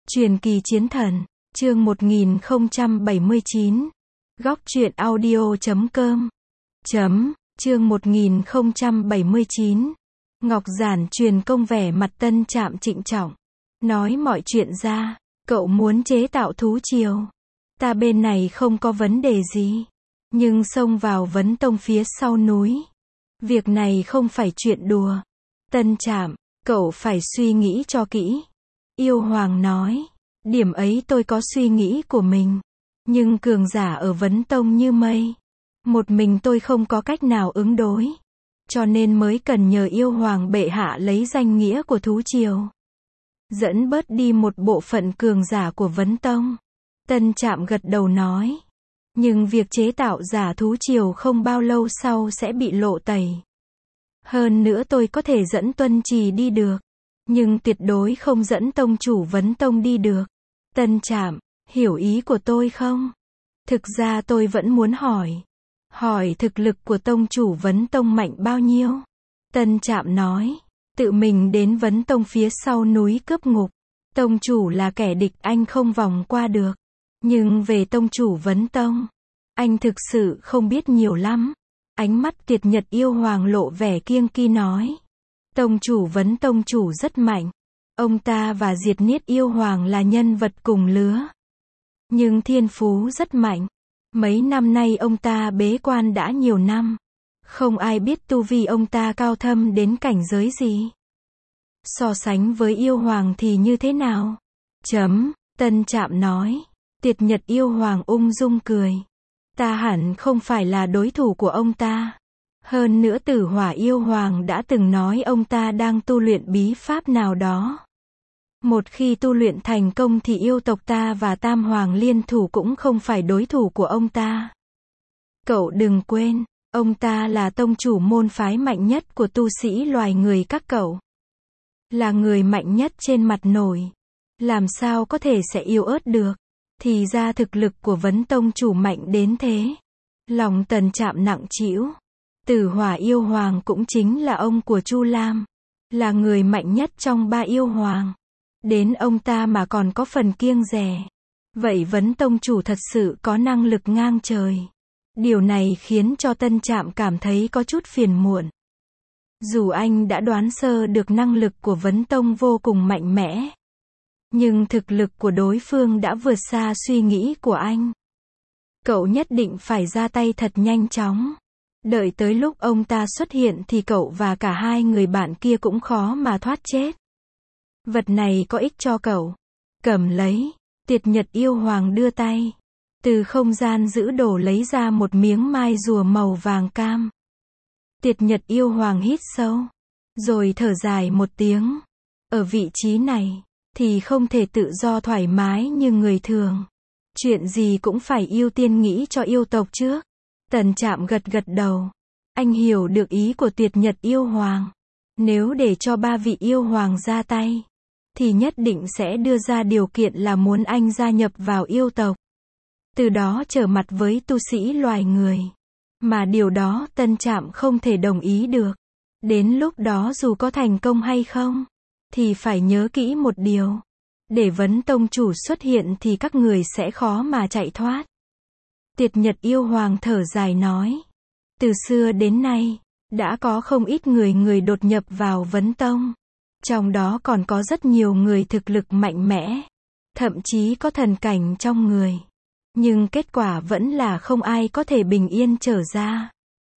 Truyền kỳ chiến thần, chương 1079. Góc truyện audio.com. Chương 1079. Ngọc Giản truyền công vẻ mặt Tân Trạm trịnh trọng. Nói mọi chuyện ra, cậu muốn chế tạo thú triều. Ta bên này không có vấn đề gì. Nhưng xông vào Vấn Tông phía sau núi. Việc này không phải chuyện đùa. Tân Trạm, cậu phải suy nghĩ cho kỹ. Yêu Hoàng nói, điểm ấy tôi có suy nghĩ của mình. Nhưng cường giả ở Vấn Tông như mây. Một mình tôi không có cách nào ứng đối. Cho nên mới cần nhờ Yêu Hoàng bệ hạ lấy danh nghĩa của thú triều. Dẫn bớt đi một bộ phận cường giả của Vấn Tông. Tân Trạm gật đầu nói. Nhưng việc chế tạo giả thú triều không bao lâu sau sẽ bị lộ tẩy. Hơn nữa tôi có thể dẫn Tuân Trì đi được. Nhưng tuyệt đối không dẫn tông chủ Vấn Tông đi được. Tân Trạm, hiểu ý của tôi không? Thực ra tôi vẫn muốn hỏi. Hỏi thực lực của tông chủ Vấn Tông mạnh bao nhiêu? Tân Trạm nói. Tự mình đến Vấn Tông phía sau núi cướp ngục. Tông chủ là kẻ địch anh không vòng qua được. Nhưng về tông chủ Vấn Tông, anh thực sự không biết nhiều lắm. Ánh mắt Tiệt Nhật Yêu Hoàng lộ vẻ kiêng kỵ nói. Tông chủ Vấn Tông chủ rất mạnh. Ông ta và Diệt Niết Yêu Hoàng là nhân vật cùng lứa. Nhưng thiên phú rất mạnh. Mấy năm nay ông ta bế quan đã nhiều năm. Không ai biết tu vi ông ta cao thâm đến cảnh giới gì. So sánh với Yêu Hoàng thì như thế nào? Tân Trạm nói. Tiệt Nhật Yêu Hoàng ung dung cười. Ta hẳn không phải là đối thủ của ông ta. Hơn nữa Tử Hỏa Yêu Hoàng đã từng nói ông ta đang tu luyện bí pháp nào đó. Một khi tu luyện thành công thì yêu tộc ta và Tam Hoàng liên thủ cũng không phải đối thủ của ông ta. Cậu đừng quên, ông ta là tông chủ môn phái mạnh nhất của tu sĩ loài người các cậu. Là người mạnh nhất trên mặt nổi. Làm sao có thể sẽ yếu ớt được. Thì ra thực lực của Vấn Tông chủ mạnh đến thế. Lòng Tân Trạm nặng trĩu. Tử Hỏa Yêu Hoàng cũng chính là ông của Chu Lam. Là người mạnh nhất trong ba yêu hoàng. Đến ông ta mà còn có phần kiêng dè. Vậy Vấn Tông chủ thật sự có năng lực ngang trời. Điều này khiến cho Tân Trạm cảm thấy có chút phiền muộn. Dù anh đã đoán sơ được năng lực của Vấn Tông vô cùng mạnh mẽ. Nhưng thực lực của đối phương đã vượt xa suy nghĩ của anh. Cậu nhất định phải ra tay thật nhanh chóng. Đợi tới lúc ông ta xuất hiện thì cậu và cả hai người bạn kia cũng khó mà thoát chết. Vật này có ích cho cậu. Cầm lấy. Tiệt Nhật Yêu Hoàng đưa tay. Từ không gian giữ đồ lấy ra một miếng mai rùa màu vàng cam. Tiệt Nhật Yêu Hoàng hít sâu. Rồi thở dài một tiếng. Ở vị trí này, thì không thể tự do thoải mái như người thường. Chuyện gì cũng phải ưu tiên nghĩ cho yêu tộc trước. Tân Trạm gật đầu. Anh hiểu được ý của Tiệt Nhật Yêu Hoàng. Nếu để cho ba vị yêu hoàng ra tay, thì nhất định sẽ đưa ra điều kiện là muốn anh gia nhập vào yêu tộc. Từ đó trở mặt với tu sĩ loài người. Mà điều đó Tân Trạm không thể đồng ý được. Đến lúc đó dù có thành công hay không, thì phải nhớ kỹ một điều. Để Vấn Tông chủ xuất hiện thì các người sẽ khó mà chạy thoát. Tiệt Nhật Yêu Hoàng thở dài nói. Từ xưa đến nay, đã có không ít người đột nhập vào Vấn Tông. Trong đó còn có rất nhiều người thực lực mạnh mẽ. Thậm chí có thần cảnh trong người. Nhưng kết quả vẫn là không ai có thể bình yên trở ra.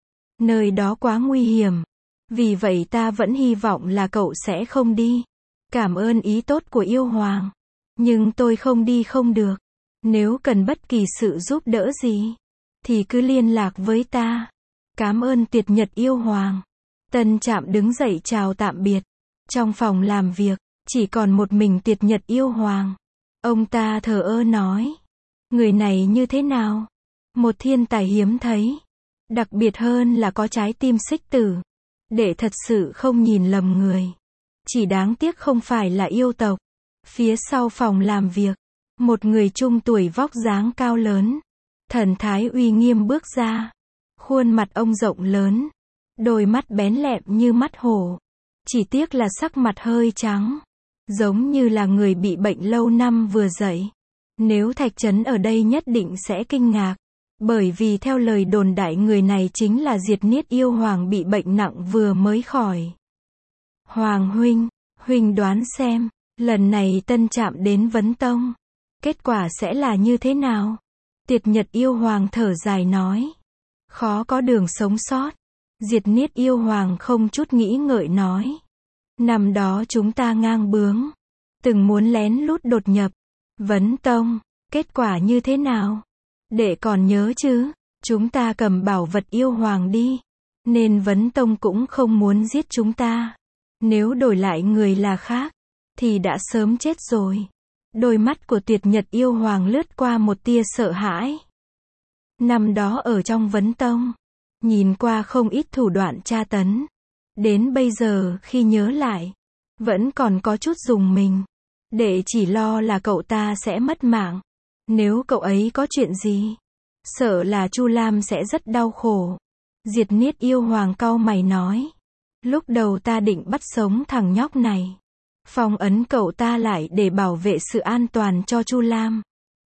Nơi đó quá nguy hiểm. Vì vậy ta vẫn hy vọng là cậu sẽ không đi. Cảm ơn ý tốt của Yêu Hoàng. Nhưng tôi không đi không được. Nếu cần bất kỳ sự giúp đỡ gì, thì cứ liên lạc với ta. Cảm ơn Tiệt Nhật Yêu Hoàng. Tân Trạm đứng dậy chào tạm biệt. Trong phòng làm việc, chỉ còn một mình Tiệt Nhật Yêu Hoàng. Ông ta thờ ơ nói. Người này như thế nào? Một thiên tài hiếm thấy. Đặc biệt hơn là có trái tim xích tử. Để thật sự không nhìn lầm người. Chỉ đáng tiếc không phải là yêu tộc. Phía sau phòng làm việc, một người trung tuổi vóc dáng cao lớn. Thần thái uy nghiêm bước ra. Khuôn mặt ông rộng lớn. Đôi mắt bén lẹm như mắt hổ. Chỉ tiếc là sắc mặt hơi trắng. giống như là người bị bệnh lâu năm vừa dậy. Nếu Thạch Trấn ở đây nhất định sẽ kinh ngạc, bởi vì theo lời đồn đại người này chính là Diệt Niết Yêu Hoàng bị bệnh nặng vừa mới khỏi. Hoàng huynh, huynh đoán xem, lần này Tân Trạm đến Vấn Tông, kết quả sẽ là như thế nào? Tiệt Nhật Yêu Hoàng thở dài nói. Khó có đường sống sót. Diệt Niết Yêu Hoàng không chút nghĩ ngợi nói. Năm đó chúng ta ngang bướng, từng muốn lén lút đột nhập Vấn Tông, kết quả như thế nào? Đệ còn nhớ chứ, chúng ta cầm bảo vật yêu hoàng đi, nên Vấn Tông cũng không muốn giết chúng ta. Nếu đổi lại người là khác, thì đã sớm chết rồi. Đôi mắt của Tuyệt Nhật Yêu Hoàng lướt qua một tia sợ hãi. Năm đó ở trong Vấn Tông, nhìn qua không ít thủ đoạn tra tấn. Đến bây giờ khi nhớ lại, vẫn còn có chút rùng mình. Đệ chỉ lo là cậu ta sẽ mất mạng. Nếu cậu ấy có chuyện gì, sợ là Chu Lam sẽ rất đau khổ. Diệt Niết Yêu Hoàng cau mày nói. Lúc đầu ta định bắt sống thằng nhóc này, phong ấn cậu ta lại để bảo vệ sự an toàn cho Chu Lam.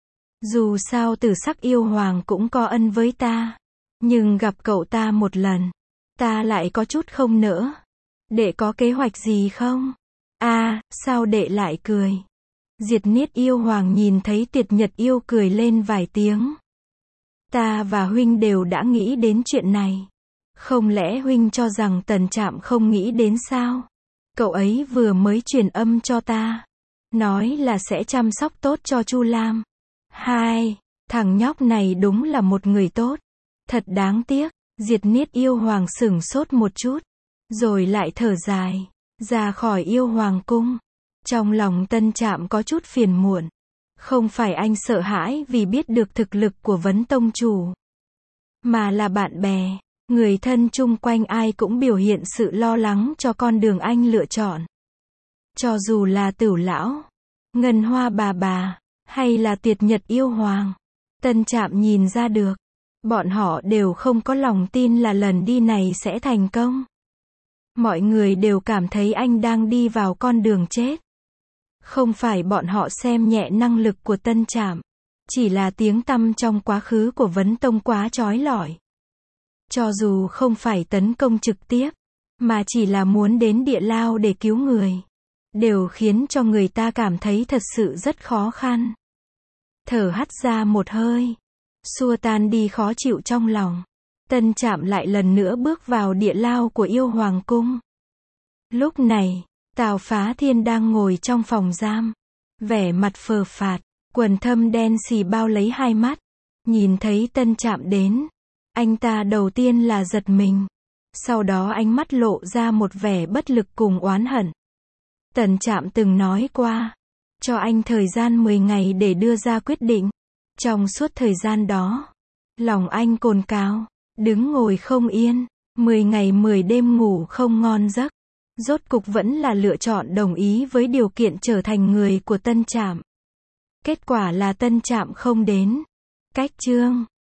Dù sao Tử Sắc Yêu Hoàng cũng có ân với ta, nhưng gặp cậu ta một lần, ta lại có chút không nỡ. Đệ có kế hoạch gì không? Sao đệ lại cười? Diệt Niết Yêu Hoàng nhìn thấy Tuyệt Nhật Yêu cười lên vài tiếng. Ta và huynh đều đã nghĩ đến chuyện này. Không lẽ huynh cho rằng Tần Trạm không nghĩ đến sao? Cậu ấy vừa mới truyền âm cho ta, nói là sẽ chăm sóc tốt cho Chu Lam. Thằng nhóc này đúng là một người tốt. Thật đáng tiếc. Diệt Niết Yêu Hoàng sửng sốt một chút, rồi lại thở dài, ra khỏi Yêu Hoàng cung. Trong lòng Tân Trạm có chút phiền muộn. Không phải anh sợ hãi vì biết được thực lực của Vấn Tông chủ, mà là bạn bè, người thân chung quanh ai cũng biểu hiện sự lo lắng cho con đường anh lựa chọn. Cho dù là Tửu lão, Ngân Hoa bà, hay là Tuyệt Nhật Yêu Hoàng, Tân Trạm nhìn ra được, bọn họ đều không có lòng tin là lần đi này sẽ thành công. Mọi người đều cảm thấy anh đang đi vào con đường chết. Không phải bọn họ xem nhẹ năng lực của Tân Trạm, chỉ là tiếng tăm trong quá khứ của Vấn Tông quá chói lọi. Cho dù không phải tấn công trực tiếp, mà chỉ là muốn đến địa lao để cứu người, đều khiến cho người ta cảm thấy thật sự rất khó khăn. Thở hắt ra một hơi, xua tan đi khó chịu trong lòng. Tân Trạm lại lần nữa bước vào địa lao của Yêu Hoàng cung. Lúc này, Tào Phá Thiên đang ngồi trong phòng giam, vẻ mặt phờ phạt, quần thâm đen xì bao lấy hai mắt. Nhìn thấy Tân Trạm đến, anh ta đầu tiên là giật mình, sau đó ánh mắt lộ ra một vẻ bất lực cùng oán hận. Tần Trạm từng nói qua, cho anh thời gian 10 ngày để đưa ra quyết định. Trong suốt thời gian đó, lòng anh cồn cào, đứng ngồi không yên, 10 ngày 10 đêm ngủ không ngon giấc. Rốt cục vẫn là lựa chọn đồng ý với điều kiện trở thành người của Tân Trạm. Kết quả là Tân Trạm không đến. Cách chương